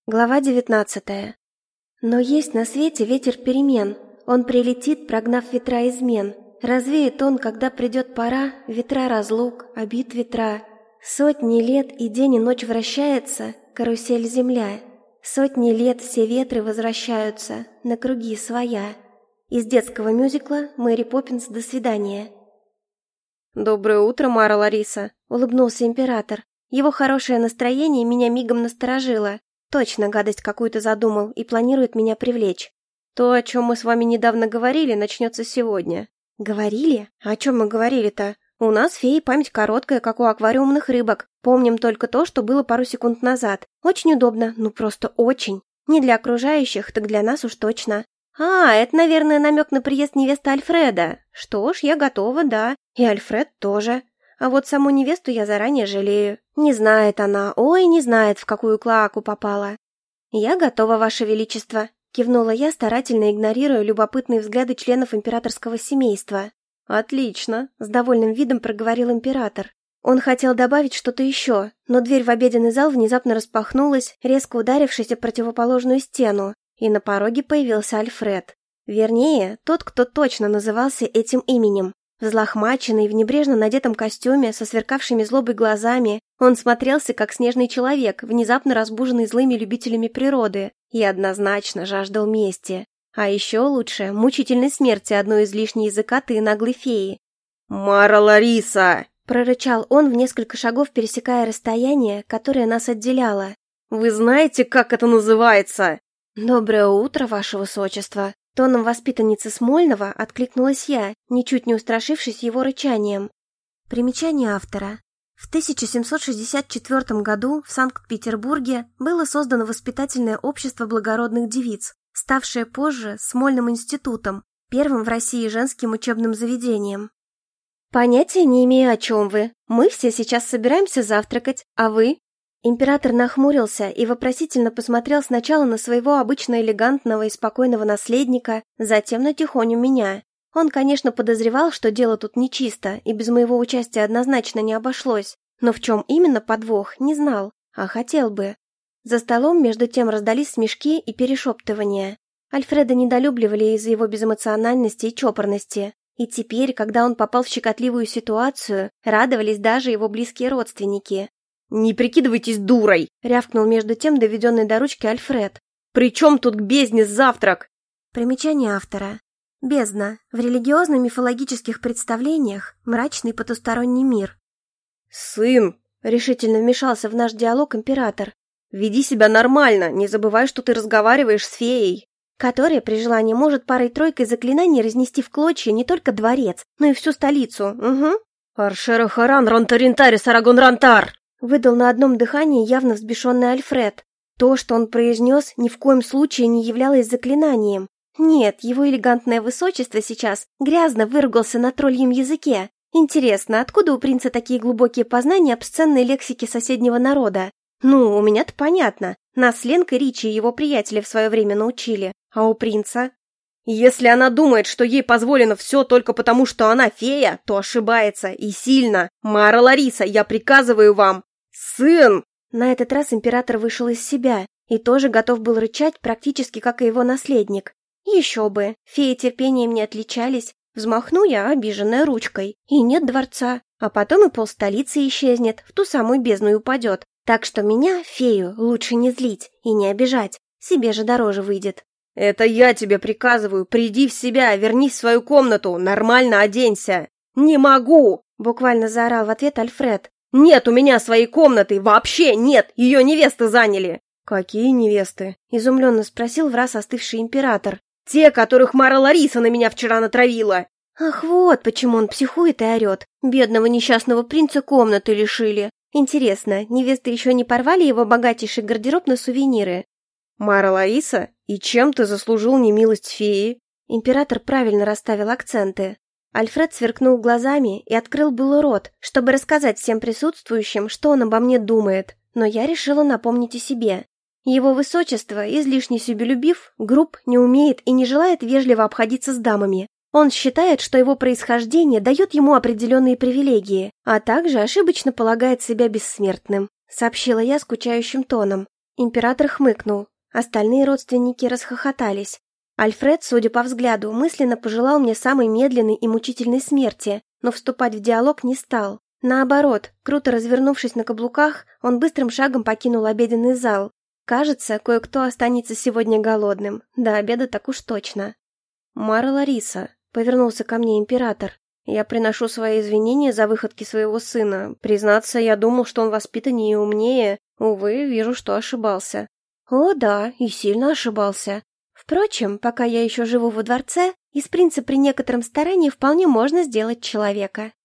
Глава 19. Но есть на свете ветер перемен. Он прилетит, прогнав ветра измен. Развеет он, когда придет пора, ветра разлук, обид ветра. Сотни лет и день и ночь вращается карусель земля. Сотни лет все ветры возвращаются на круги своя. Из детского мюзикла «Мэри Поппинс. До свидания». «Доброе утро, Мара Лариса», — улыбнулся император. Его хорошее настроение меня мигом насторожило. Точно гадость какую-то задумал и планирует меня привлечь. То, о чем мы с вами недавно говорили, начнется сегодня. Говорили? О чем мы говорили-то? У нас, феи, память короткая, как у аквариумных рыбок. Помним только то, что было пару секунд назад. Очень удобно, ну просто очень. Не для окружающих, так для нас уж точно. Это, наверное, намек на приезд невесты Альфреда. Что ж, я готова, да. И Альфред тоже. А вот саму невесту я заранее жалею. Не знает она, не знает, в какую клоаку попала. «Я готова, Ваше Величество», — кивнула я, старательно игнорируя любопытные взгляды членов императорского семейства. «Отлично», — с довольным видом проговорил император. Он хотел добавить что-то еще, но дверь в обеденный зал внезапно распахнулась, резко ударившись о противоположную стену, и на пороге появился Альфред. Вернее, тот, кто точно назывался этим именем. Взлохмаченный, в небрежно надетом костюме, со сверкавшими злобой глазами, он смотрелся как снежный человек, внезапно разбуженный злыми любителями природы, и однозначно жаждал мести. А еще лучше, мучительной смерти одной излишней языкатой и наглой феи. «Мара Лариса!» — прорычал он в несколько шагов, пересекая расстояние, которое нас отделяло. «Вы знаете, как это называется?» «Доброе утро, Ваше Высочество!» Тоном воспитанницы Смольного откликнулась я, ничуть не устрашившись его рычанием. Примечание автора. В 1764 году в Санкт-Петербурге было создано воспитательное общество благородных девиц, ставшее позже Смольным институтом, первым в России женским учебным заведением. «Понятия не имею, о чем вы. Мы все сейчас собираемся завтракать, а вы?» Император нахмурился и вопросительно посмотрел сначала на своего обычно элегантного и спокойного наследника, затем на тихоню меня. Он, конечно, подозревал, что дело тут нечисто, и без моего участия однозначно не обошлось, но в чем именно подвох, не знал, а хотел бы. За столом между тем раздались смешки и перешептывания. Альфреда недолюбливали из-за его безэмоциональности и чопорности, и теперь, когда он попал в щекотливую ситуацию, радовались даже его близкие родственники. «Не прикидывайтесь дурой!» — рявкнул между тем доведенный до ручки Альфред. «При чем тут к бездне завтрак?» Примечание автора. Бездна. В религиозно-мифологических представлениях мрачный потусторонний мир. «Сын!» — решительно вмешался в наш диалог император. «Веди себя нормально, не забывай, что ты разговариваешь с феей!» Которая при желании может парой-тройкой заклинаний разнести в клочья не только дворец, но и всю столицу. Угу. «Аршера Харан Ронтаринтари Сарагон Рантар!» Выдал на одном дыхании явно взбешенный Альфред. То, что он произнес, ни в коем случае не являлось заклинанием. Нет, его элегантное высочество сейчас грязно выругался на тролльем языке. Интересно, откуда у принца такие глубокие познания обсценной лексики соседнего народа? Ну, у меня-то понятно. Нас Ленка Ричи и его приятели в свое время научили. А у принца? Если она думает, что ей позволено все только потому, что она фея, то ошибается, и сильно. Мара Лариса, я приказываю вам. «Сын!» На этот раз император вышел из себя и тоже готов был рычать, практически как и его наследник. Еще бы, феи терпением не отличались. Взмахну я, обиженная ручкой, и нет дворца, а потом и полстолицы исчезнет, в ту самую бездну и упадет. Так что меня, фею, лучше не злить и не обижать, себе же дороже выйдет. «Это я тебе приказываю, приди в себя, вернись в свою комнату, нормально оденься!» «Не могу!» — буквально заорал в ответ Альфред. «Нет у меня своей комнаты! Вообще нет! Ее невесты заняли!» «Какие невесты?» — изумленно спросил враз остывший император. «Те, которых Мара Лариса на меня вчера натравила!» «Ах, вот почему он психует и орет! Бедного несчастного принца комнаты лишили! Интересно, невесты еще не порвали его богатейший гардероб на сувениры?» «Мара Лариса? И чем ты заслужил немилость феи?» Император правильно расставил акценты. Альфред сверкнул глазами и открыл было рот, чтобы рассказать всем присутствующим, что он обо мне думает, но я решила напомнить о себе. Его высочество, излишне себелюбив, груб, не умеет и не желает вежливо обходиться с дамами. Он считает, что его происхождение дает ему определенные привилегии, а также ошибочно полагает себя бессмертным, сообщила я скучающим тоном. Император хмыкнул. Остальные родственники расхохотались. Альфред, судя по взгляду, мысленно пожелал мне самой медленной и мучительной смерти, но вступать в диалог не стал. Наоборот, круто развернувшись на каблуках, он быстрым шагом покинул обеденный зал. Кажется, кое-кто останется сегодня голодным. До обеда так уж точно. «Мара Лариса», — повернулся ко мне император, — «я приношу свои извинения за выходки своего сына. Признаться, я думал, что он воспитаннее и умнее. Увы, вижу, что ошибался». «О, да, и сильно ошибался. Впрочем, пока я еще живу во дворце, из принца при некотором старании вполне можно сделать человека».